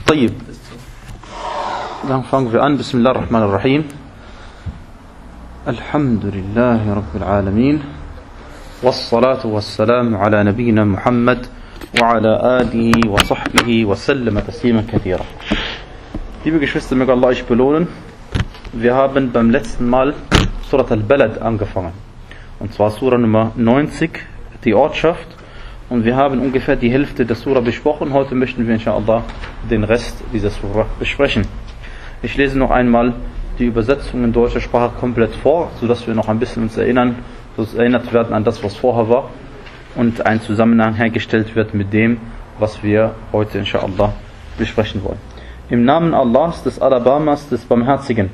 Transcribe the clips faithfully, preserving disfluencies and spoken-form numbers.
طيب, dann fangen wir an. Bismillah ar-Rahman ar-Rahim. Alhamdulillahi Rabbil Alamin. Wassalatu wassalamu ala nabiyyina Muhammad wa ala alihi wa sahbihi wa sallama tasliman kathira. Liebe Geschwister, möge Allah euch belohnen. Wir haben beim letzten Mal Surat al-Balad angefangen. Und zwar Surah Nummer neunzig, die Ortschaft. Und wir haben ungefähr die Hälfte der Surah besprochen. Heute möchten wir inshallah den Rest dieser Surah besprechen. Ich lese noch einmal die Übersetzung in deutscher Sprache komplett vor, sodass wir noch ein bisschen uns erinnern, dass erinnert werden an das, was vorher war, und ein Zusammenhang hergestellt wird mit dem, was wir heute inshallah besprechen wollen. Im Namen Allahs, des Alabamas, des Barmherzigen.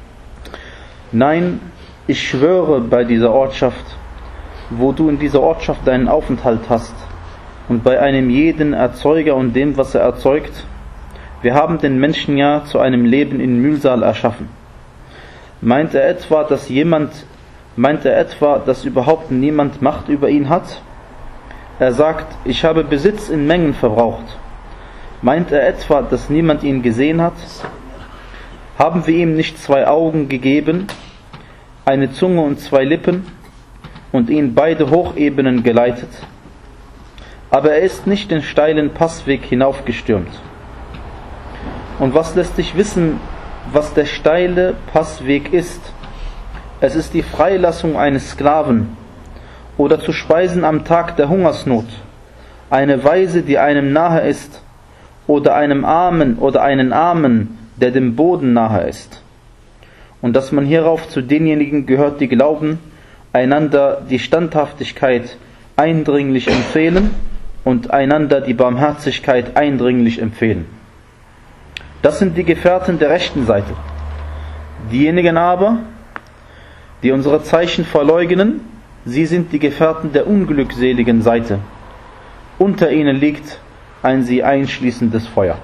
Nein, ich schwöre bei dieser Ortschaft, wo du in dieser Ortschaft deinen Aufenthalt hast, und bei einem jeden Erzeuger und dem, was er erzeugt. Wir haben den Menschen ja zu einem Leben in Mühsal erschaffen. Meint er etwa, dass jemand, meint er etwa, dass überhaupt niemand Macht über ihn hat? Er sagt, ich habe Besitz in Mengen verbraucht. Meint er etwa, dass niemand ihn gesehen hat? Haben wir ihm nicht zwei Augen gegeben, eine Zunge und zwei Lippen, und ihn beide Hochebenen geleitet? Aber er ist nicht den steilen Passweg hinaufgestürmt. Und was lässt dich wissen, was der steile Passweg ist? Es ist die Freilassung eines Sklaven oder zu speisen am Tag der Hungersnot, eine Waise, die einem nahe ist, oder einem Armen oder einen Armen, der dem Boden nahe ist. Und dass man hierauf zu denjenigen gehört, die glauben, einander die Standhaftigkeit eindringlich empfehlen und einander die Barmherzigkeit eindringlich empfehlen. Das sind die Gefährten der rechten Seite. Diejenigen aber, die unsere Zeichen verleugnen, sie sind die Gefährten der unglückseligen Seite. Unter ihnen liegt ein sie einschließendes Feuer.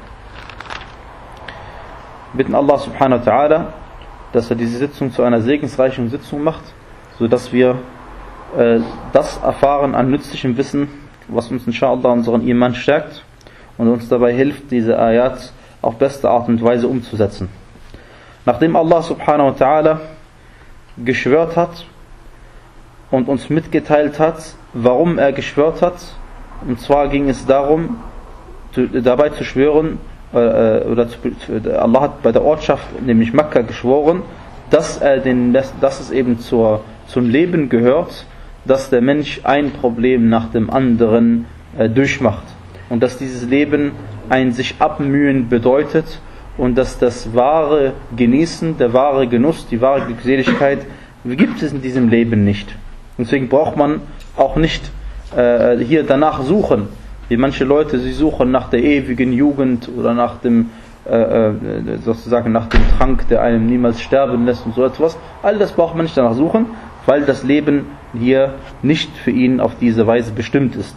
Wir bitten Allah subhanahu wa ta'ala, dass er diese Sitzung zu einer segensreichen Sitzung macht, sodass wir äh, das erfahren an nützlichem Wissen, was uns inshallah unseren Iman stärkt und uns dabei hilft, diese Ayat auf beste Art und Weise umzusetzen. Nachdem Allah subhanahu wa ta'ala geschwört hat und uns mitgeteilt hat, warum er geschwört hat, und zwar ging es darum, zu, dabei zu schwören, äh, oder zu, Allah hat bei der Ortschaft, nämlich Mekka, geschworen, dass, er den, dass es eben zur, zum Leben gehört, dass der Mensch ein Problem nach dem anderen äh, durchmacht. Und dass dieses Leben ein sich abmühen bedeutet und dass das wahre Genießen, der wahre Genuss, die wahre Glückseligkeit gibt es in diesem Leben nicht. Deswegen braucht man auch nicht äh, hier danach suchen, wie manche Leute, sie suchen nach der ewigen Jugend oder nach dem äh, sozusagen nach dem Trank, der einem niemals sterben lässt und so etwas. All das braucht man nicht danach suchen, weil das Leben hier nicht für ihn auf diese Weise bestimmt ist.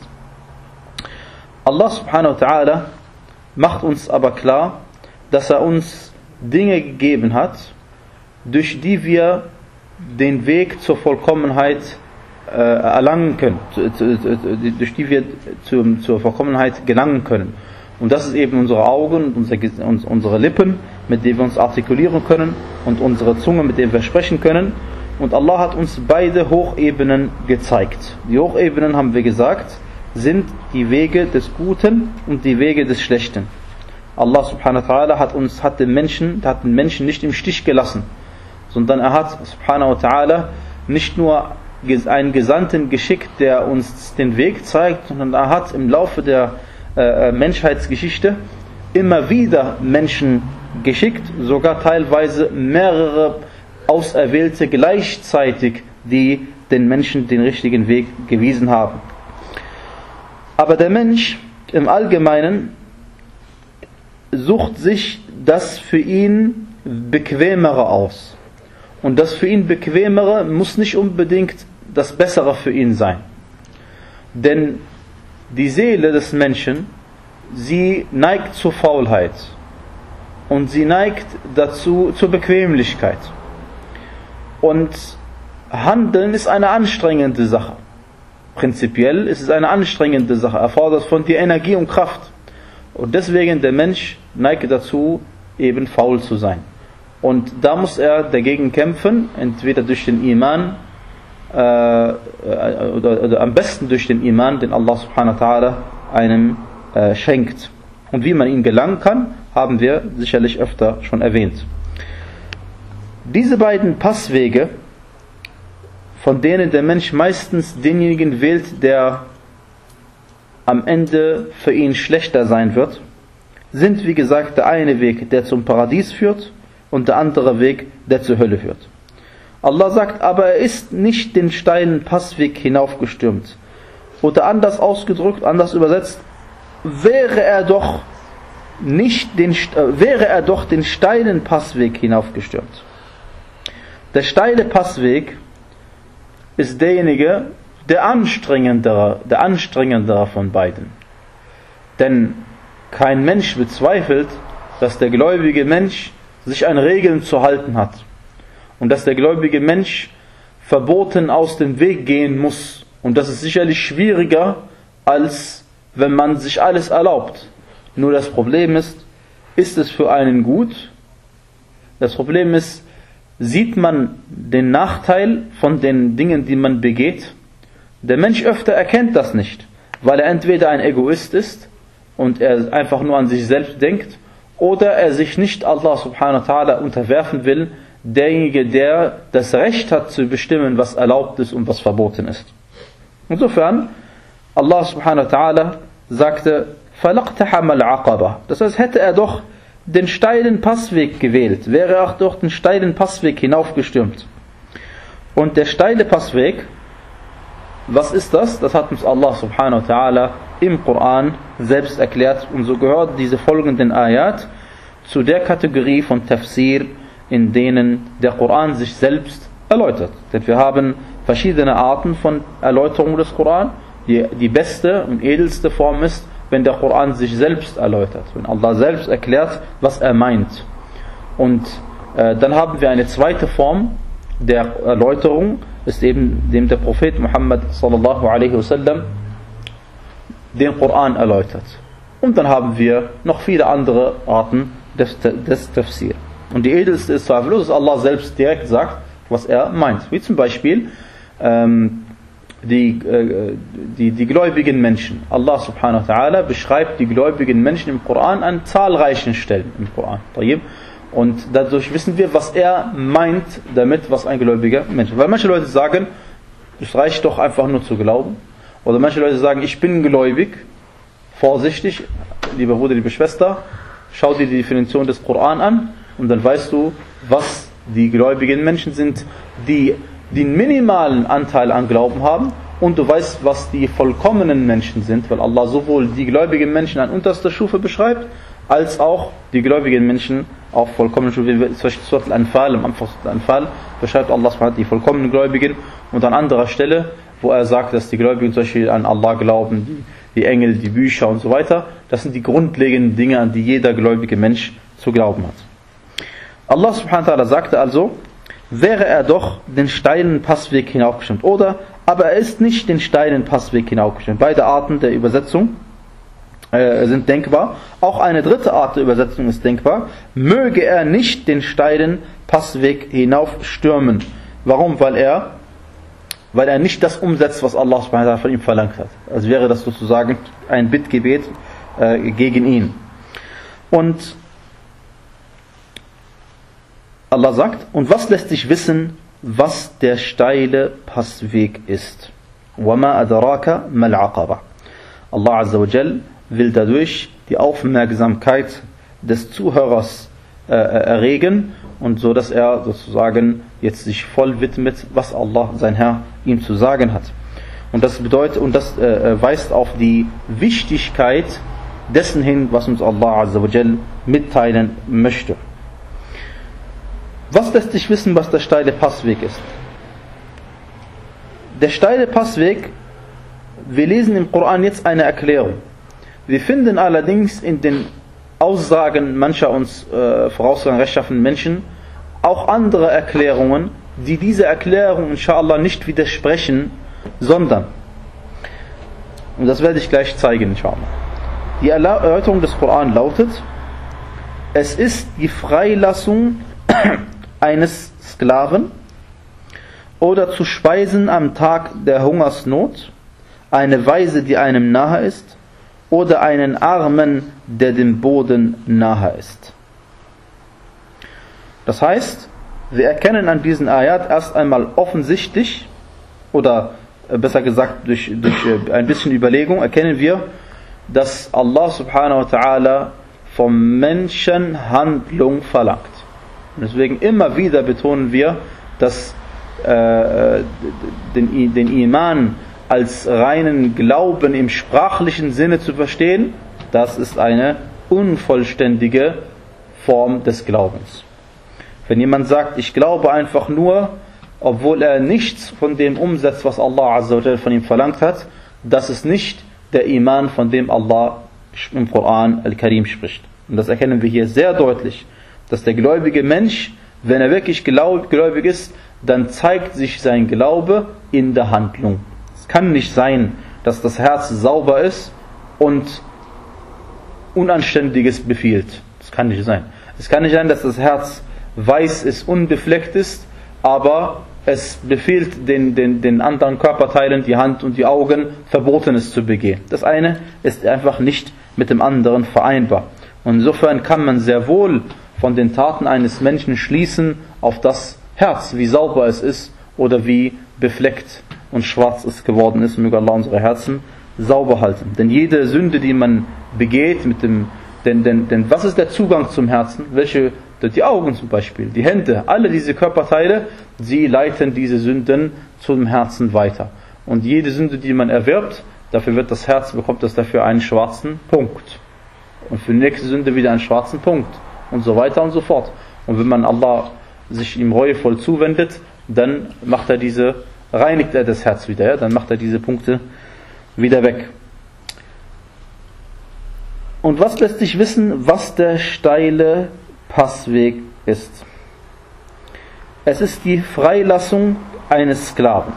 Allah subhanahu wa ta'ala macht uns aber klar, dass er uns Dinge gegeben hat, durch die wir den Weg zur Vollkommenheit äh, erlangen können, durch die wir zur, zur Vollkommenheit gelangen können. Und das ist eben unsere Augen und unsere, unsere Lippen, mit denen wir uns artikulieren können, und unsere Zunge, mit denen wir sprechen können. Und Allah hat uns beide Hochebenen gezeigt. Die Hochebenen, haben wir gesagt, sind die Wege des Guten und die Wege des Schlechten. Allah subhanahu wa ta'ala hat uns, hat den Menschen, hat den Menschen nicht im Stich gelassen, sondern er hat subhanahu wa ta'ala nicht nur einen Gesandten geschickt, der uns den Weg zeigt, sondern er hat im Laufe der äh, Menschheitsgeschichte immer wieder Menschen geschickt, sogar teilweise mehrere Auserwählte gleichzeitig, die den Menschen den richtigen Weg gewiesen haben. Aber der Mensch im Allgemeinen sucht sich das für ihn Bequemere aus. Und das für ihn Bequemere muss nicht unbedingt das Bessere für ihn sein. Denn die Seele des Menschen, sie neigt zur Faulheit. Und sie neigt dazu zur Bequemlichkeit. Und Handeln ist eine anstrengende Sache. Prinzipiell ist es eine anstrengende Sache, erfordert von dir Energie und Kraft. Und deswegen der Mensch neigt dazu, eben faul zu sein. Und da muss er dagegen kämpfen, entweder durch den Iman, äh, oder, oder am besten durch den Iman, den Allah subhanahu wa ta'ala einem äh, schenkt. Und wie man ihn gelangen kann, haben wir sicherlich öfter schon erwähnt. Diese beiden Passwege, von denen der Mensch meistens denjenigen wählt, der am Ende für ihn schlechter sein wird, sind wie gesagt der eine Weg, der zum Paradies führt, und der andere Weg, der zur Hölle führt. Allah sagt, aber er ist nicht den steilen Passweg hinaufgestürmt. Oder anders ausgedrückt, anders übersetzt, wäre er doch nicht den, äh, wäre er doch den steilen Passweg hinaufgestürmt. Der steile Passweg ist derjenige, der anstrengendere, der anstrengendere von beiden. Denn kein Mensch bezweifelt, dass der gläubige Mensch sich an Regeln zu halten hat und dass der gläubige Mensch verboten aus dem Weg gehen muss. Und das ist sicherlich schwieriger, als wenn man sich alles erlaubt. Nur das Problem ist, ist es für einen gut? Das Problem ist, sieht man den Nachteil von den Dingen, die man begeht? Der Mensch öfter erkennt das nicht, weil er entweder ein Egoist ist und er einfach nur an sich selbst denkt, oder er sich nicht Allah subhanahu wa ta'ala unterwerfen will, derjenige, der das Recht hat zu bestimmen, was erlaubt ist und was verboten ist. Insofern, Allah subhanahu wa ta'ala sagte, فَلَقْتَحَمَ الْعَقَبَةِ. Das heißt, hätte er doch den steilen Passweg gewählt, wäre er auch durch den steilen Passweg hinaufgestürmt. Und der steile Passweg, was ist das? Das hat uns Allah subhanahu wa ta'ala im Koran selbst erklärt, und so gehört diese folgenden Ayat zu der Kategorie von Tafsir, in denen der Koran sich selbst erläutert. Denn wir haben verschiedene Arten von Erläuterung des Koran. Die, die beste und edelste Form ist, wenn der Koran sich selbst erläutert, wenn Allah selbst erklärt, was er meint. Und äh, dann haben wir eine zweite Form der Erläuterung, ist eben dem der Prophet Muhammad sallallahu alaihi wasallam den Koran erläutert. Und dann haben wir noch viele andere Arten des, des Tafsir. Und die edelste ist zweifellos, dass Allah selbst direkt sagt, was er meint. Wie zum Beispiel ähm, die, äh, die, die gläubigen Menschen. Allah subhanahu wa ta'ala beschreibt die gläubigen Menschen im Koran an zahlreichen Stellen im Koran. Und dadurch wissen wir, was er meint damit, was ein gläubiger Mensch ist. Weil manche Leute sagen, es reicht doch einfach nur zu glauben. Oder manche Leute sagen, ich bin gläubig. Vorsichtig, lieber Bruder, liebe Schwester, schau dir die Definition des Koran an und dann weißt du, was die gläubigen Menschen sind, die den minimalen Anteil an Glauben haben, und du weißt, was die vollkommenen Menschen sind, weil Allah sowohl die gläubigen Menschen an unterster Stufe beschreibt, als auch die gläubigen Menschen auf vollkommenen Stufe. Zum Beispiel Surat Al-Anfal, am Anfang Surat Al-Anfal beschreibt Allah die vollkommenen Gläubigen, und an anderer Stelle, wo er sagt, dass die Gläubigen zum Beispiel an Allah glauben, die, die Engel, die Bücher und so weiter, das sind die grundlegenden Dinge, an die jeder gläubige Mensch zu glauben hat. Allah subhanahu wa ta'ala sagte also, wäre er doch den steilen Passweg hinaufgestimmt. Oder, aber er ist nicht den steilen Passweg hinaufgestimmt. Beide Arten der Übersetzung äh, sind denkbar. Auch eine dritte Art der Übersetzung ist denkbar. Möge er nicht den steilen Passweg hinaufstürmen. Warum? Weil er, weil er nicht das umsetzt, was Allah subhanahu wa ta'ala von ihm verlangt hat. Also wäre das sozusagen ein Bittgebet äh, gegen ihn. Und Allah sagt, und was lässt sich wissen, was der steile Passweg ist? وَمَا أَدْرَاكَ مَا الْعَقَبَةِ. Allah Azza wa Jal will dadurch die Aufmerksamkeit des Zuhörers äh, erregen, und so, dass er sozusagen jetzt sich voll widmet, was Allah, sein Herr, ihm zu sagen hat. Und das bedeutet, und das äh, weist auf die Wichtigkeit dessen hin, was uns Allah Azza wa Jal mitteilen möchte. Was lässt sich wissen, was der steile Passweg ist? Der steile Passweg, wir lesen im Koran jetzt eine Erklärung. Wir finden allerdings in den Aussagen mancher uns äh, vorausgegangenen rechtschaffenen Menschen auch andere Erklärungen, die diese Erklärung inshallah nicht widersprechen, sondern, und das werde ich gleich zeigen inshallah. Die Erläuterung des Koran lautet: Es ist die Freilassung eines Sklaven oder zu speisen am Tag der Hungersnot, eine Waise, die einem nahe ist, oder einen Armen, der dem Boden nahe ist. Das heißt, wir erkennen an diesen Ayat erst einmal offensichtlich, oder besser gesagt durch, durch ein bisschen Überlegung, erkennen wir, dass Allah subhanahu wa ta'ala vom Menschen Handlung verlangt. Und deswegen immer wieder betonen wir, dass äh, den, den Iman als reinen Glauben im sprachlichen Sinne zu verstehen, das ist eine unvollständige Form des Glaubens. Wenn jemand sagt, ich glaube einfach nur, obwohl er nichts von dem umsetzt, was Allah Azza wa Jalla von ihm verlangt hat, das ist nicht der Iman, von dem Allah im Koran Al-Karim spricht. Und das erkennen wir hier sehr deutlich, dass der gläubige Mensch, wenn er wirklich gläubig ist, dann zeigt sich sein Glaube in der Handlung. Es kann nicht sein, dass das Herz sauber ist und Unanständiges befiehlt. Das kann nicht sein. Es kann nicht sein, dass das Herz weiß ist, unbefleckt ist, aber es befiehlt den, den, den anderen Körperteilen, die Hand und die Augen, Verbotenes zu begehen. Das eine ist einfach nicht mit dem anderen vereinbar. Und insofern kann man sehr wohl von den Taten eines Menschen schließen auf das Herz, wie sauber es ist oder wie befleckt und schwarz es geworden ist. Möge Allah unsere Herzen sauber halten. Denn jede Sünde, die man begeht, mit dem, denn, denn, denn was ist der Zugang zum Herzen? Welche, die Augen zum Beispiel, die Hände, alle diese Körperteile, sie leiten diese Sünden zum Herzen weiter. Und jede Sünde, die man erwirbt, dafür wird das Herz, bekommt das dafür einen schwarzen Punkt. Und für die nächste Sünde wieder einen schwarzen Punkt. Und so weiter und so fort. Und wenn man Allah sich ihm reuevoll zuwendet, dann macht er diese, reinigt er das Herz wieder, ja? Dann macht er diese Punkte wieder weg. Und was lässt sich wissen, was der steile Passweg ist? Es ist die Freilassung eines Sklaven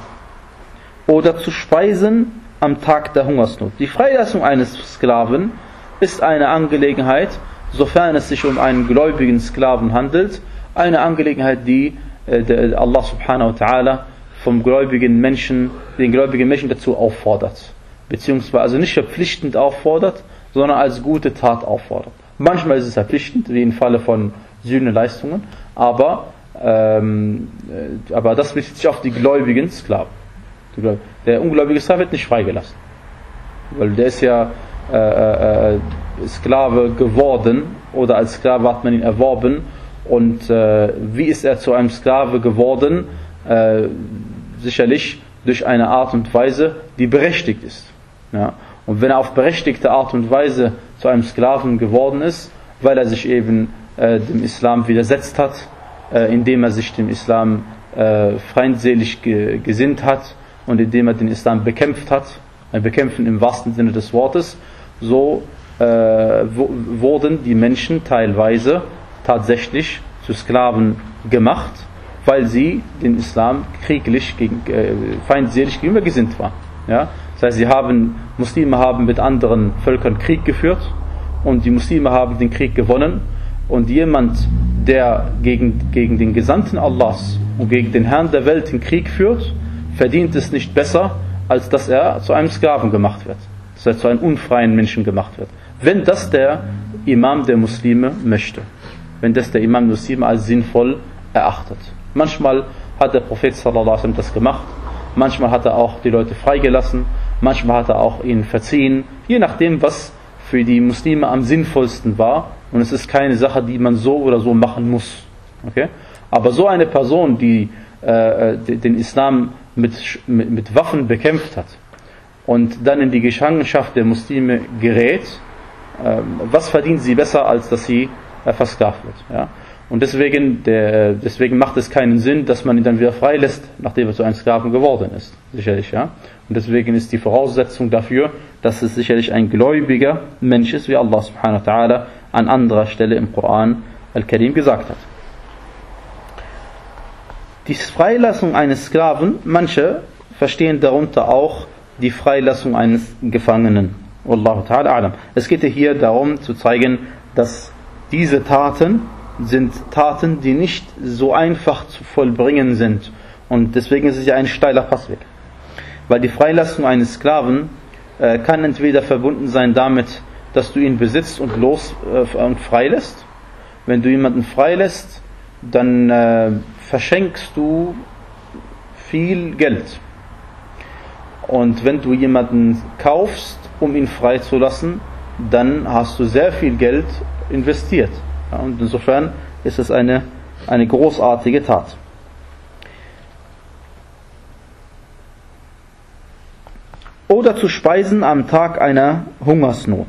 oder zu speisen am Tag der Hungersnot. Die Freilassung eines Sklaven ist eine Angelegenheit, sofern es sich um einen gläubigen Sklaven handelt, eine Angelegenheit, die äh, der Allah subhanahu wa ta'ala vom gläubigen Menschen, den gläubigen Menschen dazu auffordert. Beziehungsweise also nicht verpflichtend auffordert, sondern als gute Tat auffordert. Manchmal ist es verpflichtend, wie im Falle von Sühneleistungen, aber, ähm, aber das bezieht sich auf die gläubigen Sklaven. Der ungläubige Sklave wird nicht freigelassen, weil der ist ja äh, äh, Sklave geworden oder als Sklave hat man ihn erworben. Und äh, wie ist er zu einem Sklave geworden? Äh, sicherlich durch eine Art und Weise, die berechtigt ist. Ja? Und wenn er auf berechtigte Art und Weise zu einem Sklaven geworden ist, weil er sich eben äh, dem Islam widersetzt hat, äh, indem er sich dem Islam äh, feindselig ge- gesinnt hat und indem er den Islam bekämpft hat, ein Bekämpfen im wahrsten Sinne des Wortes, so äh, w- wurden die Menschen teilweise tatsächlich zu Sklaven gemacht, weil sie den Islam krieglich, gegen, äh, feindselig gegenüber gesinnt waren. Ja? Das heißt, sie haben, Muslime haben mit anderen Völkern Krieg geführt und die Muslime haben den Krieg gewonnen und jemand, der gegen, gegen den Gesandten Allahs und gegen den Herrn der Welt den Krieg führt, verdient es nicht besser, als dass er zu einem Sklaven gemacht wird, dass er zu einem unfreien Menschen gemacht wird. Wenn das der Imam der Muslime möchte, wenn das der Imam der Muslime als sinnvoll erachtet. Manchmal hat der Prophet sallallahu alaihi wasallam das gemacht, manchmal hat er auch die Leute freigelassen, manchmal hat er auch ihnen verziehen, je nachdem, was für die Muslime am sinnvollsten war. Und es ist keine Sache, die man so oder so machen muss. Okay? Aber so eine Person, die äh, den Islam mit, mit, mit Waffen bekämpft hat und dann in die Gefangenschaft der Muslime gerät, äh, was verdient sie besser, als dass sie äh, versklavt wird? Ja? Und deswegen, der, deswegen macht es keinen Sinn, dass man ihn dann wieder freilässt, nachdem er zu einem Sklaven geworden ist. Sicherlich, ja. Und deswegen ist die Voraussetzung dafür, dass es sicherlich ein gläubiger Mensch ist, wie Allah subhanahu wa ta'ala an anderer Stelle im Koran Al-Karim gesagt hat. Die Freilassung eines Sklaven, manche verstehen darunter auch die Freilassung eines Gefangenen Wallahu ta'ala a'lam. Es geht ja hier darum zu zeigen, dass diese Taten sind Taten, die nicht so einfach zu vollbringen sind. Und deswegen ist es ja ein steiler Passweg. Weil die Freilassung eines Sklaven äh, kann entweder verbunden sein damit, dass du ihn besitzt und los äh, und freilässt. Wenn du jemanden freilässt, dann äh, verschenkst du viel Geld. Und wenn du jemanden kaufst, um ihn freizulassen, dann hast du sehr viel Geld investiert. Ja, und insofern ist es eine, eine großartige Tat. Oder zu speisen am Tag einer Hungersnot.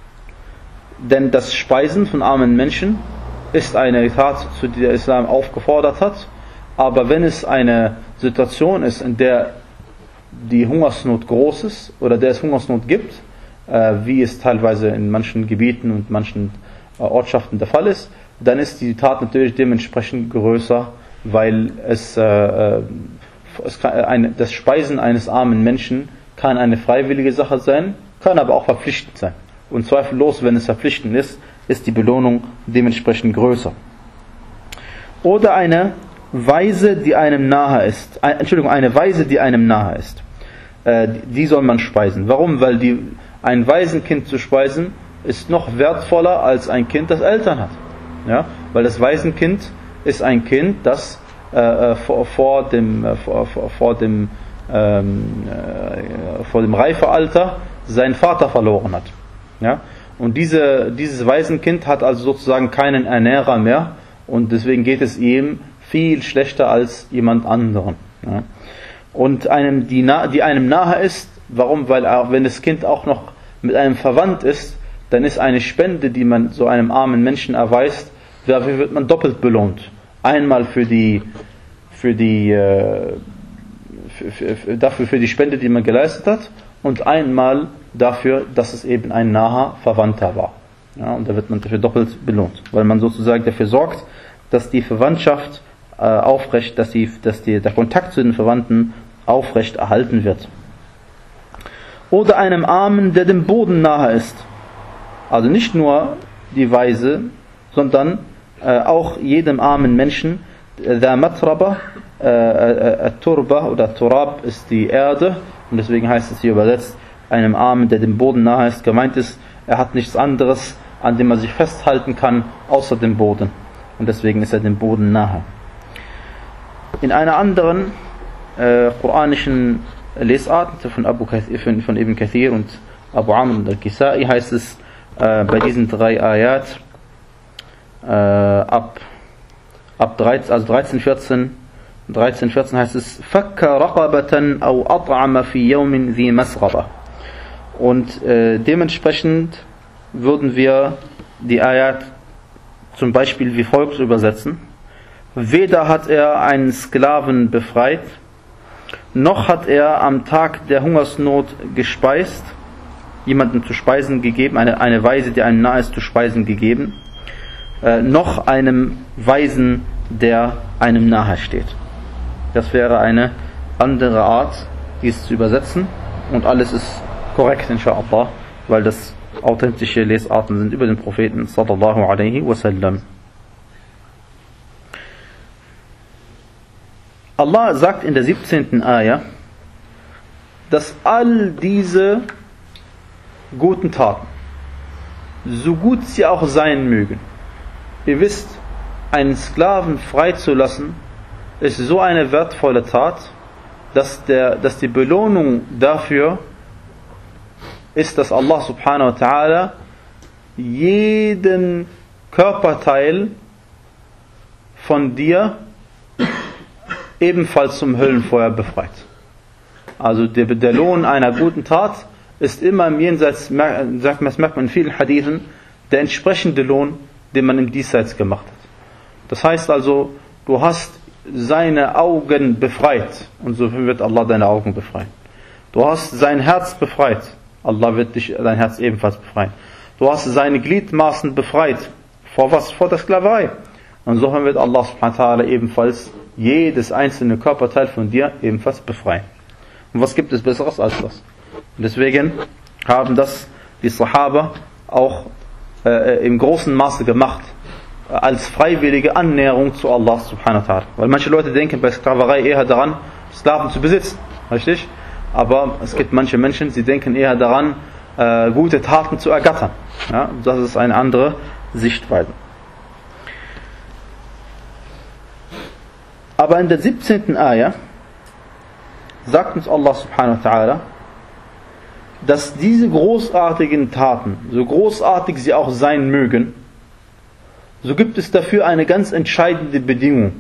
Denn das Speisen von armen Menschen ist eine Tat, zu der der Islam aufgefordert hat. Aber wenn es eine Situation ist, in der die Hungersnot groß ist oder der es Hungersnot gibt, äh, wie es teilweise in manchen Gebieten und manchen äh, Ortschaften der Fall ist, dann ist die Tat natürlich dementsprechend größer, weil es, äh, es kann, eine, das Speisen eines armen Menschen kann eine freiwillige Sache sein, kann aber auch verpflichtend sein. Und zweifellos, wenn es verpflichtend ist, ist die Belohnung dementsprechend größer. Oder eine Waise, die einem nahe ist. Ein, Entschuldigung, eine Waise, die einem nahe ist. Äh, die soll man speisen. Warum? Weil die, ein Waisenkind zu speisen ist noch wertvoller als ein Kind, das Eltern hat. Ja? Weil das Waisenkind ist ein Kind, das äh, vor, vor dem, äh, vor, vor dem, ähm, äh, vor dem Reifealter seinen Vater verloren hat. Ja? Und diese, dieses Waisenkind hat also sozusagen keinen Ernährer mehr und deswegen geht es ihm viel schlechter als jemand anderen. Ja. Und einem, die, nah, die einem nahe ist, warum? Weil auch wenn das Kind auch noch mit einem verwandt ist, dann ist eine Spende, die man so einem armen Menschen erweist, dafür wird man doppelt belohnt. Einmal für die, für die, äh, für, für, für, dafür für die Spende, die man geleistet hat, und einmal dafür, dass es eben ein naher Verwandter war. Ja, und da wird man dafür doppelt belohnt, weil man sozusagen dafür sorgt, dass die Verwandtschaft aufrecht, dass, die, dass die, der Kontakt zu den Verwandten aufrecht erhalten wird. Oder einem Armen, der dem Boden nahe ist. Also nicht nur die Waise, sondern äh, auch jedem armen Menschen. Der Matraba, äh, Turba oder Turab ist die Erde und deswegen heißt es hier übersetzt, einem Armen, der dem Boden nahe ist. Gemeint ist, er hat nichts anderes, an dem er sich festhalten kann, außer dem Boden. Und deswegen ist er dem Boden nahe. In einer anderen äh, koranischen Lesart von, Abu Kathir, von, von Ibn Kathir und Abu Amr und Al-Kisai heißt es äh, bei diesen drei Ayat äh, ab, ab dreizehn, also dreizehn, vierzehn, dreizehn, vierzehn heißt es Fakka raqabatan aw at'ama fi yawmin dhi masghaba. Und äh, dementsprechend würden wir die Ayat zum Beispiel wie folgt übersetzen: Weder hat er einen Sklaven befreit, noch hat er am Tag der Hungersnot gespeist, jemanden zu speisen gegeben, eine, eine Waise, die einem nahe ist, zu speisen gegeben, äh, noch einem Waisen, der einem nahe steht. Das wäre eine andere Art, dies zu übersetzen, und alles ist korrekt, inshallah, weil das authentische Lesarten sind über den Propheten sallallahu alaihi wasallam. Allah sagt in der siebzehnten Ayah, dass all diese guten Taten, so gut sie auch sein mögen, ihr wisst, einen Sklaven freizulassen, ist so eine wertvolle Tat, dass, der, dass die Belohnung dafür ist, dass Allah subhanahu wa ta'ala jeden Körperteil von dir ebenfalls zum Höllenfeuer befreit. Also der, der Lohn einer guten Tat ist immer im Jenseits, das merkt man in vielen Hadithen, der entsprechende Lohn, den man im Diesseits gemacht hat. Das heißt also, du hast seine Augen befreit und so wird Allah deine Augen befreien. Du hast sein Herz befreit, Allah wird dich, dein Herz ebenfalls befreien. Du hast seine Gliedmaßen befreit. Vor was? Vor der Sklaverei. Und so wird Allah subhanahu wa ta'ala ebenfalls jedes einzelne Körperteil von dir ebenfalls befreien. Und was gibt es Besseres als das? Und deswegen haben das die Sahaba auch äh, im großen Maße gemacht, äh, als freiwillige Annäherung zu Allah subhanahu wa ta'ala. Weil manche Leute denken bei Sklaverei eher daran, Sklaven zu besitzen, richtig? Aber es gibt manche Menschen, sie denken eher daran, äh, gute Taten zu ergattern. Ja? Das ist eine andere Sichtweise. Aber in der siebzehnten Ayah sagt uns Allah subhanahu wa ta'ala, dass diese großartigen Taten, so großartig sie auch sein mögen, so gibt es dafür eine ganz entscheidende Bedingung.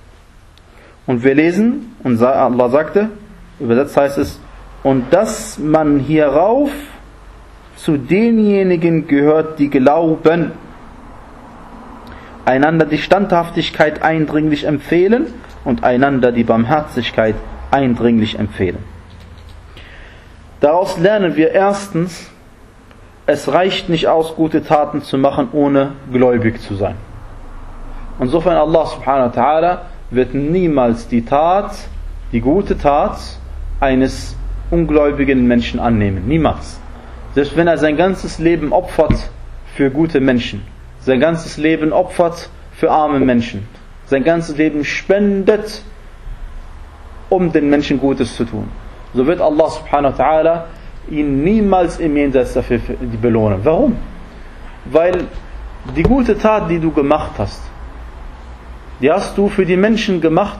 Und wir lesen, und Allah sagte, übersetzt heißt es, und dass man hierauf zu denjenigen gehört, die glauben, einander die Standhaftigkeit eindringlich empfehlen und einander die Barmherzigkeit eindringlich empfehlen. Daraus lernen wir erstens, es reicht nicht aus, gute Taten zu machen, ohne gläubig zu sein. Insofern Allah subhanahu wa ta'ala wird niemals die Tat, die gute Tat eines ungläubigen Menschen annehmen. Niemals. Selbst wenn er sein ganzes Leben opfert für gute Menschen, sein ganzes Leben opfert für arme Menschen, sein ganzes Leben spendet, um den Menschen Gutes zu tun, so wird Allah subhanahu wa ta'ala ihn niemals im Jenseits dafür belohnen. Warum? Weil die gute Tat, die du gemacht hast, die hast du für die Menschen gemacht,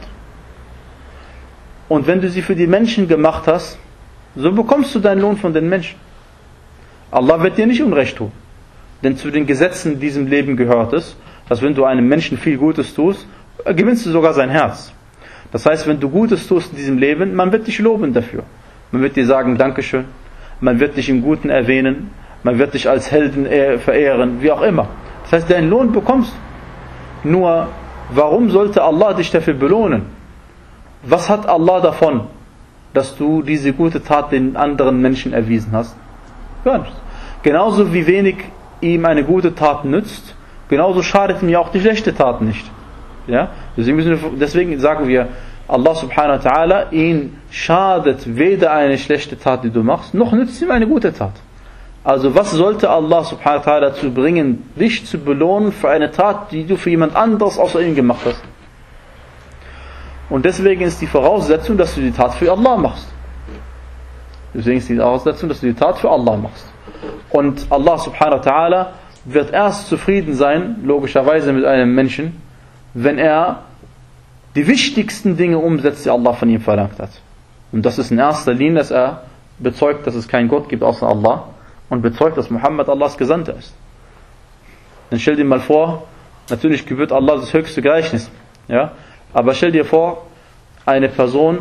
und wenn du sie für die Menschen gemacht hast, so bekommst du deinen Lohn von den Menschen. Allah wird dir nicht Unrecht tun. Denn zu den Gesetzen in diesem Leben gehört es, dass wenn du einem Menschen viel Gutes tust, gewinnst du sogar sein Herz. Das heißt, wenn du Gutes tust in diesem Leben, man wird dich loben dafür. Man wird dir sagen, Dankeschön. Man wird dich im Guten erwähnen. Man wird dich als Helden verehren, wie auch immer. Das heißt, deinen Lohn bekommst du. Nur, warum sollte Allah dich dafür belohnen? Was hat Allah davon, dass du diese gute Tat den anderen Menschen erwiesen hast? Gar nichts. Genauso wie wenig ihm eine gute Tat nützt, genauso schadet ihm ja auch die schlechte Tat nicht. Ja? Deswegen, müssen wir, deswegen sagen wir, Allah subhanahu wa ta'ala, ihn schadet weder eine schlechte Tat, die du machst, noch nützt ihm eine gute Tat. Also was sollte Allah subhanahu wa ta'ala dazu bringen, dich zu belohnen für eine Tat, die du für jemand anderes außer ihm gemacht hast? Und deswegen ist die Voraussetzung, dass du die Tat für Allah machst. Deswegen ist die Voraussetzung, dass du die Tat für Allah machst. Und Allah subhanahu wa ta'ala wird erst zufrieden sein, logischerweise mit einem Menschen, wenn er die wichtigsten Dinge umsetzt, die Allah von ihm verlangt hat. Und das ist in erster Linie, dass er bezeugt, dass es keinen Gott gibt außer Allah und bezeugt, dass Muhammad Allahs Gesandter ist. Dann stell dir mal vor, natürlich gebührt Allah das höchste Gleichnis, ja, aber stell dir vor, eine Person,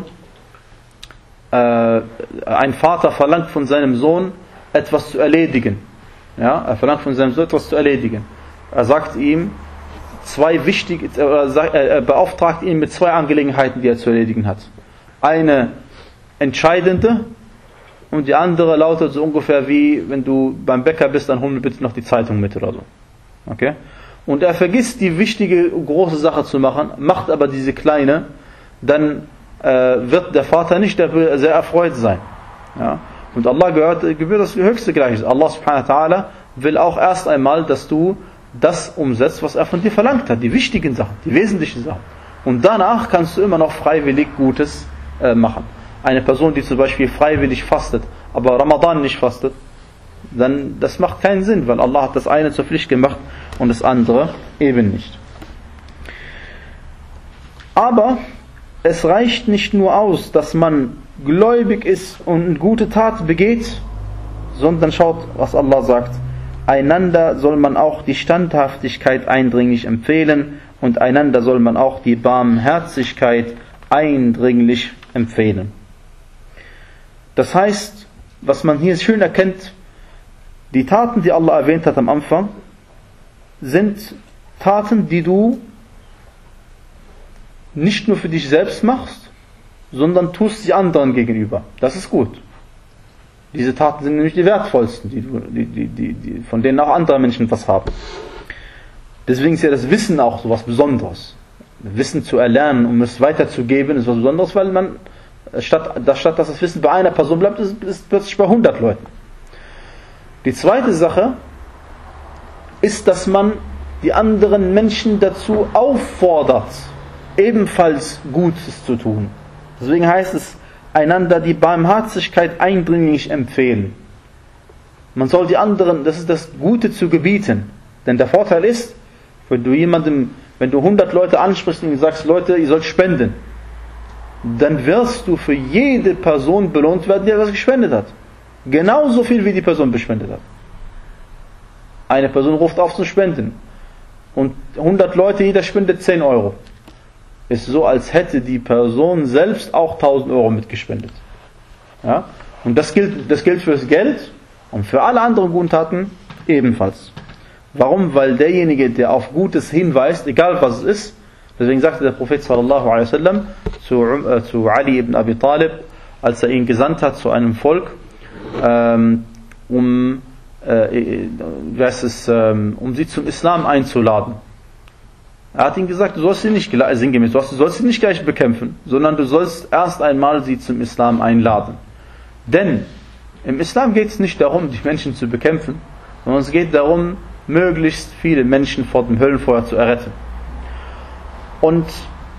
äh, ein Vater verlangt von seinem Sohn etwas zu erledigen. Ja, er verlangt von seinem Sohn etwas zu erledigen. Er sagt ihm zwei wichtige, er beauftragt ihn mit zwei Angelegenheiten, die er zu erledigen hat. Eine entscheidende und die andere lautet so ungefähr wie, wenn du beim Bäcker bist, dann hol mir bitte noch die Zeitung mit oder so. Okay? Und er vergisst die wichtige, große Sache zu machen, macht aber diese kleine, dann äh, wird der Vater nicht sehr erfreut sein. Ja? Und Allah gehört, gebührt das höchste Gleichnis. Allah subhanahu wa ta'ala will auch erst einmal, dass du das umsetzt, was er von dir verlangt hat. Die wichtigen Sachen, die wesentlichen Sachen. Und danach kannst du immer noch freiwillig Gutes äh, machen. Eine Person, die zum Beispiel freiwillig fastet, aber Ramadan nicht fastet, dann das macht keinen Sinn, weil Allah hat das eine zur Pflicht gemacht und das andere eben nicht. Aber es reicht nicht nur aus, dass man gläubig ist und eine gute Tat begeht, sondern schaut, was Allah sagt. Einander soll man auch die Standhaftigkeit eindringlich empfehlen und einander soll man auch die Barmherzigkeit eindringlich empfehlen. Das heißt, was man hier schön erkennt, die Taten, die Allah erwähnt hat am Anfang, sind Taten, die du nicht nur für dich selbst machst, sondern tust sie anderen gegenüber. Das ist gut. Diese Taten sind nämlich die wertvollsten, die, die, die, die, die, von denen auch andere Menschen was haben. Deswegen ist ja das Wissen auch so was Besonderes. Wissen zu erlernen, um es weiterzugeben, ist was Besonderes, weil man, statt, statt dass das Wissen bei einer Person bleibt, ist es plötzlich bei hundert Leuten. Die zweite Sache ist, dass man die anderen Menschen dazu auffordert, ebenfalls Gutes zu tun. Deswegen heißt es, einander die Barmherzigkeit eindringlich empfehlen. Man soll die anderen, das ist das Gute zu gebieten. Denn der Vorteil ist, wenn du jemandem, wenn du hundert Leute ansprichst und sagst, Leute, ihr sollt spenden, dann wirst du für jede Person belohnt werden, die etwas gespendet hat. Genauso viel, wie die Person bespendet hat. Eine Person ruft auf zu spenden. Und hundert Leute, jeder spendet zehn Euro. Ist so, als hätte die Person selbst auch tausend Euro mitgespendet. Ja? Und das gilt, das gilt fürs Geld und für alle anderen guten Taten ebenfalls. Warum? Weil derjenige, der auf Gutes hinweist, egal was es ist, deswegen sagte der Prophet sallallahu alaihi wasallam zu, äh, zu Ali ibn Abi Talib, als er ihn gesandt hat zu einem Volk, ähm, um, äh, wie heißt es, ähm, um sie zum Islam einzuladen. Er hat ihm gesagt, du sollst sie nicht, sinngemäß, du sollst sie nicht gleich bekämpfen, sondern du sollst erst einmal sie zum Islam einladen. Denn im Islam geht es nicht darum, die Menschen zu bekämpfen, sondern es geht darum, möglichst viele Menschen vor dem Höllenfeuer zu erretten. Und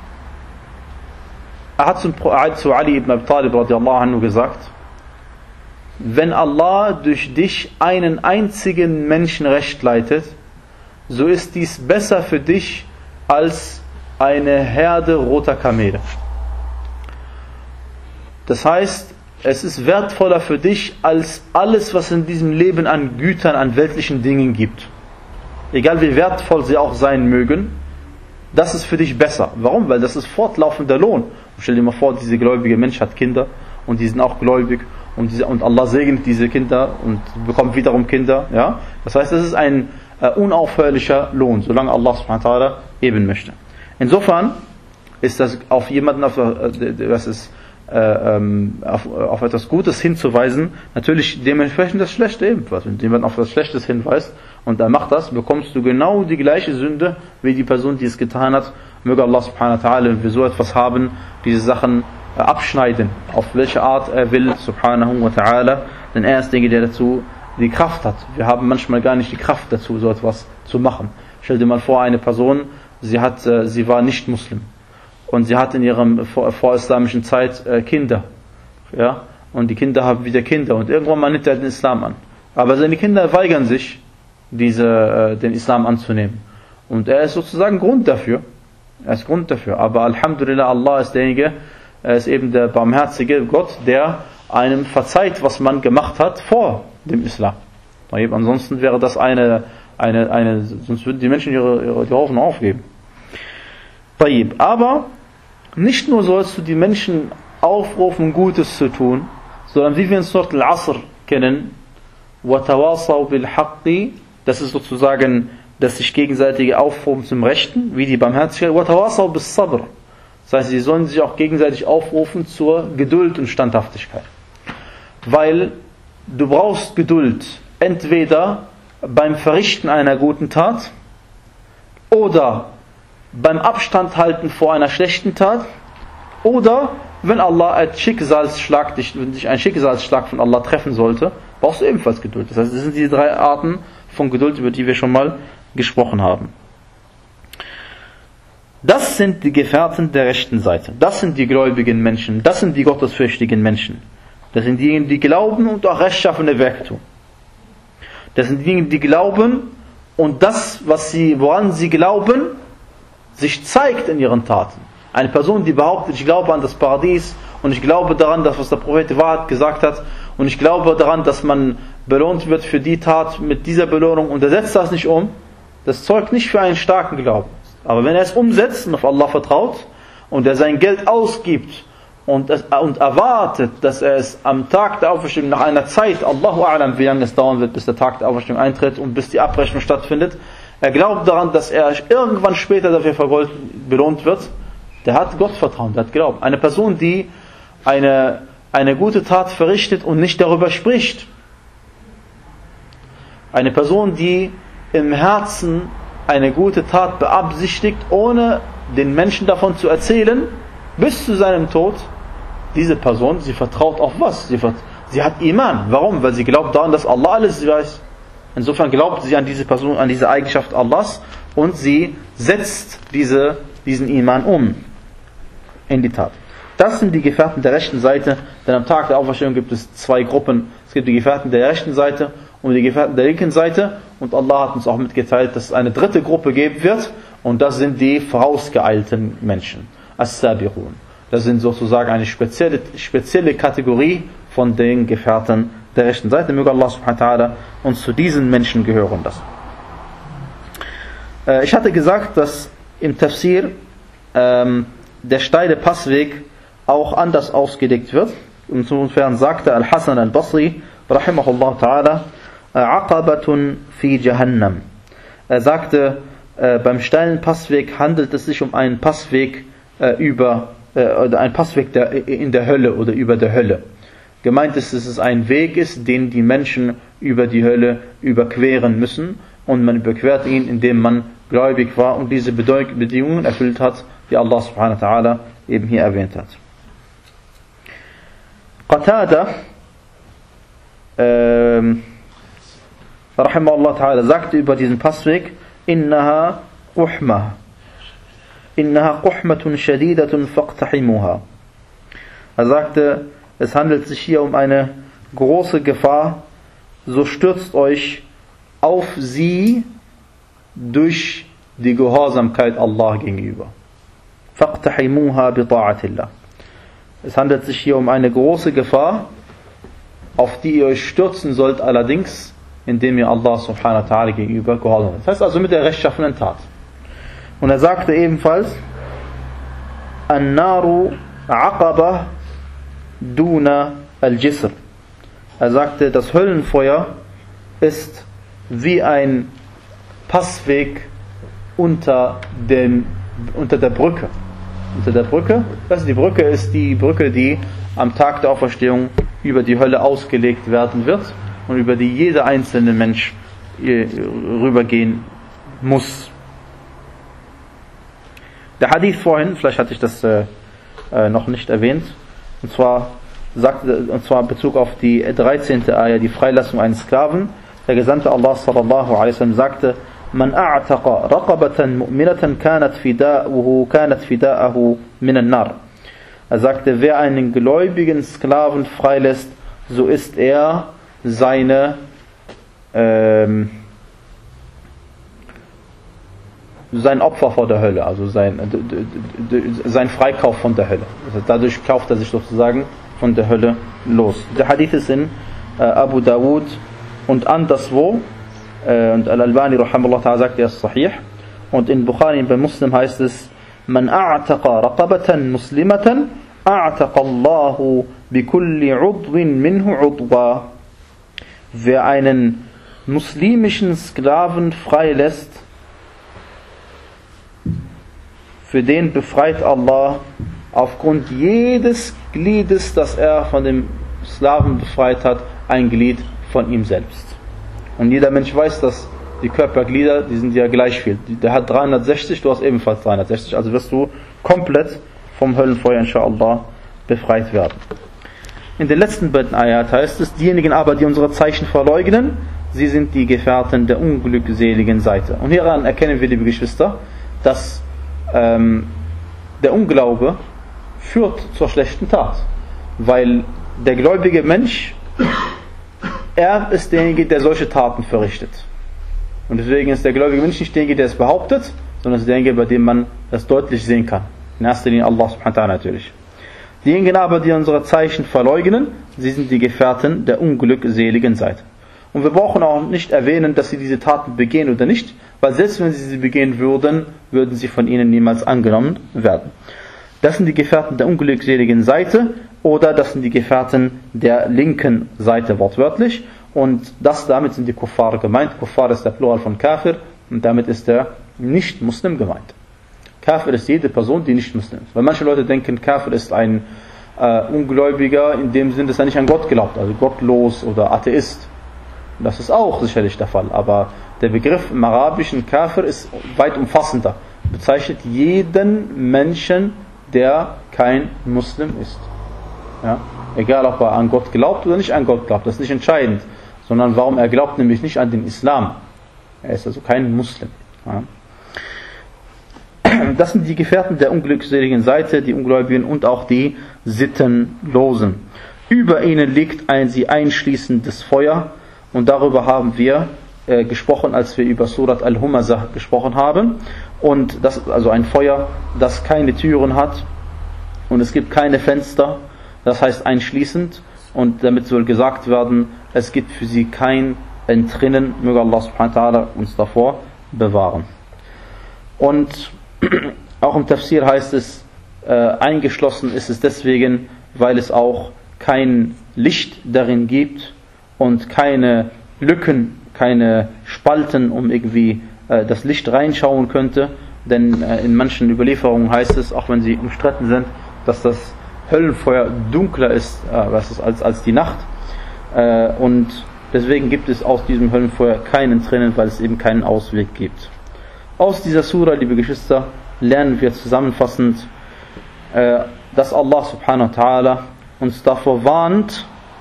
er hat zu Ali ibn Abi Talib radiallahu anhu gesagt, wenn Allah durch dich einen einzigen Menschen recht leitet, so ist dies besser für dich als eine Herde roter Kamele. Das heißt, es ist wertvoller für dich als alles, was in diesem Leben an Gütern, an weltlichen Dingen gibt. Egal wie wertvoll sie auch sein mögen, das ist für dich besser. Warum? Weil das ist fortlaufender Lohn. Und stell dir mal vor, dieser gläubige Mensch hat Kinder und die sind auch gläubig und, diese, und Allah segnet diese Kinder und bekommt wiederum Kinder. Ja? Das heißt, das ist ein äh, unaufhörlicher Lohn, solange Allah subhanahu wa ta'ala eben möchte. Insofern ist das auf jemanden, auf, das ist, äh, ähm, auf, auf etwas Gutes hinzuweisen, natürlich dementsprechend das Schlechte ebenfalls. Wenn jemand auf etwas Schlechtes hinweist und er macht das, bekommst du genau die gleiche Sünde wie die Person, die es getan hat. Möge Allah subhanahu wa ta'ala, wenn wir so etwas haben, diese Sachen äh, abschneiden, auf welche Art er will, subhanahu wa ta'ala, denn er ist derjenige, der dazu die Kraft hat. Wir haben manchmal gar nicht die Kraft dazu, so etwas zu machen. Stell dir mal vor, eine Person, sie hat, äh, sie war nicht Muslim und sie hat in ihrem vor, vorislamischen Zeit äh, Kinder, ja, und die Kinder haben wieder Kinder und irgendwann mal nimmt er den Islam an. Aber seine Kinder weigern sich, diese, äh, den Islam anzunehmen. Und er ist sozusagen Grund dafür. Er ist Grund dafür. Aber Alhamdulillah, Allah ist derjenige, er ist eben der barmherzige Gott, der einem verzeiht, was man gemacht hat vor dem Islam. Ansonsten wäre das eine, eine, eine, sonst würden die Menschen ihre, ihre die Hoffnung aufgeben. Aber nicht nur sollst du die Menschen aufrufen, Gutes zu tun, sondern wie wir in Surat Al-Asr kennen, وَتَوَاصَوْا بِالْحَقِّ, das ist sozusagen das sich gegenseitige Aufrufen zum Rechten, wie die Barmherzigkeit, وَتَوَاصَوْا بِالصَّبْرِ, das heißt, sie sollen sich auch gegenseitig aufrufen zur Geduld und Standhaftigkeit. Weil du brauchst Geduld, entweder beim Verrichten einer guten Tat oder beim Abstand halten vor einer schlechten Tat oder wenn Allah ein Schicksalsschlag, dich, wenn dich ein Schicksalsschlag von Allah treffen sollte, brauchst du ebenfalls Geduld. Das heißt, das sind die drei Arten von Geduld, über die wir schon mal gesprochen haben. Das sind die Gefährten der rechten Seite. Das sind die gläubigen Menschen. Das sind die gottesfürchtigen Menschen. Das sind diejenigen, die glauben und auch rechtschaffene Werke tun. Das sind diejenigen, die glauben und das, was sie, woran sie glauben, sich zeigt in ihren Taten. Eine Person, die behauptet, ich glaube an das Paradies und ich glaube daran, dass was der Prophet die Wahrheit gesagt hat und ich glaube daran, dass man belohnt wird für die Tat mit dieser Belohnung und er setzt das nicht um, das zeugt nicht für einen starken Glauben. Aber wenn er es umsetzt und auf Allah vertraut und er sein Geld ausgibt und, es, und erwartet, dass er es am Tag der Auferstehung nach einer Zeit, Allahu A'lam, wie lange es dauern wird, bis der Tag der Auferstehung eintritt und bis die Abrechnung stattfindet, er glaubt daran, dass er irgendwann später dafür vergolten, belohnt wird, der hat Gottvertrauen, der hat Glauben. Eine Person, die eine, eine gute Tat verrichtet und nicht darüber spricht. Eine Person, die im Herzen eine gute Tat beabsichtigt, ohne den Menschen davon zu erzählen, bis zu seinem Tod. Diese Person, sie vertraut auf was? Sie, vert, sie hat Iman. Warum? Weil sie glaubt daran, dass Allah alles weiß. Insofern glaubt sie an diese Person, an diese Eigenschaft Allahs und sie setzt diese, diesen Iman um in die Tat. Das sind die Gefährten der rechten Seite, denn am Tag der Auferstehung gibt es zwei Gruppen. Es gibt die Gefährten der rechten Seite und die Gefährten der linken Seite, und Allah hat uns auch mitgeteilt, dass es eine dritte Gruppe geben wird, und das sind die vorausgeeilten Menschen, As-Sabiqun. Das sind sozusagen eine spezielle, spezielle Kategorie von den Gefährten der rechten Seite. Möge Allah subhanahu wa ta'ala uns zu diesen Menschen gehören lassen. Äh, ich hatte gesagt, dass im Tafsir ähm, der steile Passweg auch anders ausgelegt wird. Insofern sagte Al-Hasan al-Basri, rahimahullah ta'ala, Aqabatun fi Jahannam. Er sagte, äh, beim steilen Passweg handelt es sich um einen Passweg äh, über, äh, oder einen Passweg der, in der Hölle oder über der Hölle. Gemeint ist, dass es ein Weg ist, den die Menschen über die Hölle überqueren müssen, und man überquert ihn, indem man gläubig war und diese Bedingungen erfüllt hat, die Allah subhanahu wa ta'ala eben hier erwähnt hat. Qatada ähm, rahimahullah ta'ala sagte über diesen Passweg, innaha quhma innaha quhmatun shadidatun faqtahimuha. Er sagte, es handelt sich hier um eine große Gefahr, so stürzt euch auf sie durch die Gehorsamkeit Allah gegenüber. Faqtahimuha bi ta'atillah. Es handelt sich hier um eine große Gefahr, auf die ihr euch stürzen sollt, allerdings, indem ihr Allah subhanahu wa ta'ala gegenüber gehorsam seid. Das heißt also mit der rechtschaffenen Tat. Und er sagte ebenfalls, An-Naru Aqaba Duna Al-Jisr. Er sagte, das Höllenfeuer ist wie ein Passweg unter, den, unter der Brücke. Unter der Brücke, das ist die Brücke, ist die Brücke, die am Tag der Auferstehung über die Hölle ausgelegt werden wird und über die jeder einzelne Mensch rübergehen muss. Der Hadith vorhin, vielleicht hatte ich das äh, noch nicht erwähnt, und zwar sagte, und zwar in Bezug auf die dreizehnte Ayah, die Freilassung eines Sklaven. Der Gesandte Allah sallallahu alaihi wasallam sagte, Man a'taqa raqabatan mu'minatan kanat fida'uhu kanat fida'ahu minan nar. Er sagte, wer einen gläubigen Sklaven freilässt, so ist er seine ähm, sein Opfer vor der Hölle, also sein, sein Freikauf von der Hölle. Also dadurch kauft er sich sozusagen von der Hölle los. Der Hadith ist in äh, Abu Dawud und anderswo. Und Al-Albani rahimahullah ta'ala sagt, er ist sahih. Und in Bukhari bei Muslim heißt es, Man a'taqa raqabatan muslimatan a'taqa Allahu bikulli udwin minhu udwa. Wer einen muslimischen Sklaven freilässt, für den befreit Allah aufgrund jedes Gliedes, das er von dem Sklaven befreit hat, ein Glied von ihm selbst. Und jeder Mensch weiß, dass die Körperglieder, die sind ja gleich viel. Der hat dreihundertsechzig, du hast ebenfalls dreihundertsechzig. Also wirst du komplett vom Höllenfeuer inshallah befreit werden. In den letzten beiden Ayat heißt es, diejenigen aber, die unsere Zeichen verleugnen, sie sind die Gefährten der unglückseligen Seite. Und hieran erkennen wir, liebe Geschwister, dass ähm, der Unglaube führt zur schlechten Tat. Weil der gläubige Mensch, er ist derjenige, der solche Taten verrichtet. Und deswegen ist der gläubige Mensch nicht derjenige, der es behauptet, sondern ist derjenige, bei dem man das deutlich sehen kann. In erster Linie Allah subhanahu wa ta'ala natürlich. Diejenigen aber, die unsere Zeichen verleugnen, sie sind die Gefährten der unglückseligen Seite. Und wir brauchen auch nicht erwähnen, dass sie diese Taten begehen oder nicht, weil selbst wenn sie sie begehen würden, würden sie von ihnen niemals angenommen werden. Das sind die Gefährten der unglückseligen Seite, oder das sind die Gefährten der linken Seite wortwörtlich, und das damit sind die Kuffar gemeint. Kuffar ist der Plural von Kafir, und damit ist der Nicht-Muslim gemeint. Kafir ist jede Person, die nicht Muslim ist. Weil manche Leute denken, Kafir ist ein äh, Ungläubiger, in dem Sinn, dass er nicht an Gott glaubt, also gottlos oder Atheist. Das ist auch sicherlich der Fall, aber der Begriff im arabischen Kafir ist weit umfassender. Bezeichnet jeden Menschen, der kein Muslim ist. Ja? Egal, ob er an Gott glaubt oder nicht an Gott glaubt, das ist nicht entscheidend, sondern warum er glaubt nämlich nicht an den Islam. Er ist also kein Muslim. Ja. Das sind die Gefährten der unglückseligen Seite, die Ungläubigen und auch die Sittenlosen. Über ihnen liegt ein sie einschließendes Feuer, und darüber haben wir äh, gesprochen, als wir über Surat Al-Humazah gesprochen haben. Und das ist also ein Feuer, das keine Türen hat und es gibt keine Fenster, das heißt einschließend, und damit soll gesagt werden, es gibt für sie kein Entrinnen. Möge Allah subhanahu wa ta'ala uns davor bewahren. Und auch im Tafsir heißt es, äh, eingeschlossen ist es deswegen, weil es auch kein Licht darin gibt und keine Lücken, keine Spalten, um irgendwie äh, das Licht reinschauen könnte. Denn äh, in manchen Überlieferungen heißt es, auch wenn sie umstritten sind, dass das Höllenfeuer dunkler ist, äh, was ist als, als die Nacht. Äh, und deswegen gibt es aus diesem Höllenfeuer keinen Entrinnen, weil es eben keinen Ausweg gibt. Aus dieser Sura, liebe Geschwister, lernen wir zusammenfassend, äh, dass Allah subhanahu wa ta'ala uns davor warnt,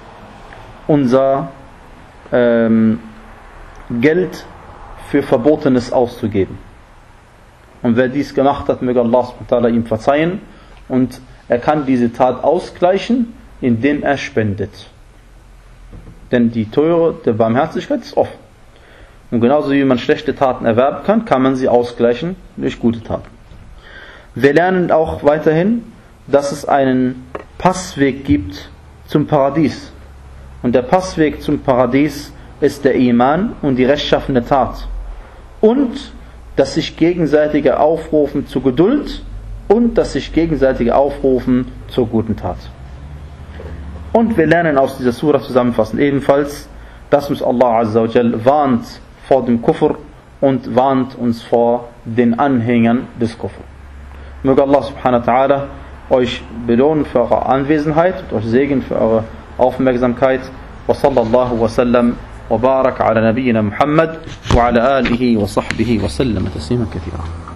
unser ähm, Geld für Verbotenes auszugeben. Und wer dies gemacht hat, möge Allah subhanahu wa ta'ala ihm verzeihen, und er kann diese Tat ausgleichen, indem er spendet. Denn die Tore der Barmherzigkeit ist offen. Und genauso wie man schlechte Taten erwerben kann, kann man sie ausgleichen durch gute Taten. Wir lernen auch weiterhin, dass es einen Passweg gibt zum Paradies. Und der Passweg zum Paradies ist der Iman und die rechtschaffene Tat. Und das sich gegenseitige Aufrufen zur Geduld und das sich gegenseitige Aufrufen zur guten Tat. Und wir lernen aus dieser Surah zusammenfassend ebenfalls, dass uns Allah Azza wa Jal warnt vor dem Kufr und warnt uns vor den Anhängern des Kufr. Möge Allah subhanahu wa ta'ala euch belohnen für eure Anwesenheit und euch segnen für eure Aufmerksamkeit. Wa sallallahu wa sallam wa barak ala nabiyyina Muhammad wa ala alihi wa sahbihi wa sallam taslima kathira.